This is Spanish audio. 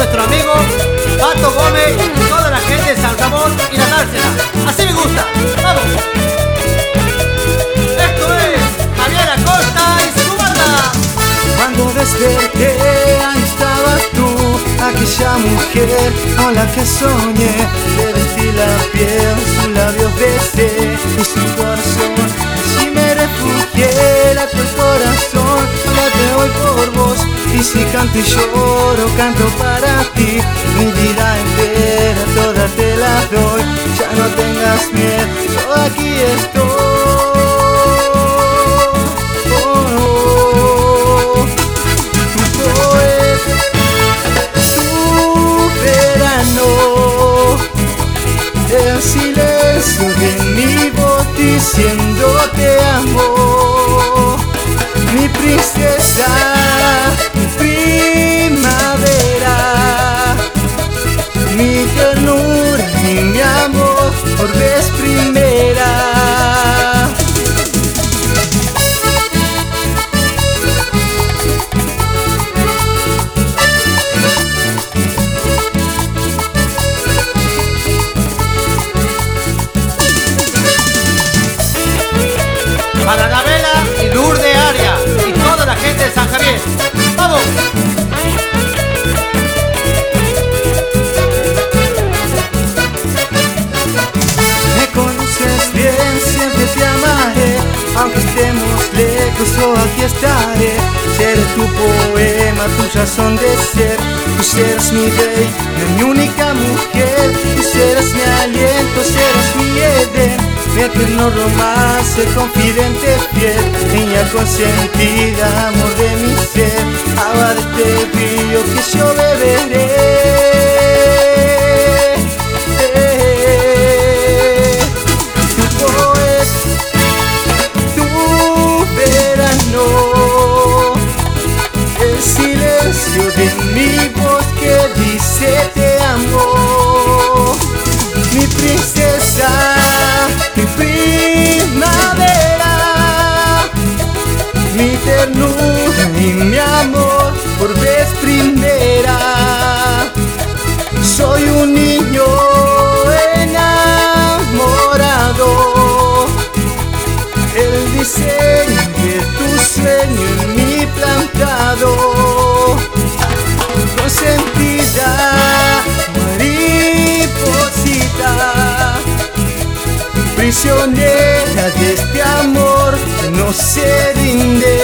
nuestro amigo Pato Gómez y toda la gente de San Ramón y la dársela. Así me gusta. ¡Vamos! Esto es Javier Acosta y su banda. Cuando desperté, ahí estabas tú, aquella mujer con la que soñé. Le vestí la piel, sus labios besé y su corazón. Si me refugié, late el corazón, late hoy por vos. Y si canto y lloro, canto para ti. Mi vida entera, toda te la doy. Ya no tengas miedo, yo aquí estoy. El silencio de mi voz diciendo te amo, mi princesa, mi primavera, mi ternura y mi amor por vez primera. Para Anabela y Lourdes Arias y toda la gente de San Javier. ¡Vamos! Me conoces bien, siempre te amaré. Aunque estemos lejos, yo aquí estaré. Seré tu poema, tu razón de ser. Tú serás mi rey, mi única mujer. Tú serás mi aliento, serás mi Edén. Mi eterno romance, confidente fiel, niña consentida, amor de mi ser. Agua de este río que yo beberé. Tu poeta, tu verano, el silencio de mi voz que dice te amo, mi princesa, mi primavera, mi ternura y mi amor por vez primera. Soy un niño enamorado, el diseño de tu sueño en mi plantado. Consentida mariposita, prisionera de este amor que no se rinde.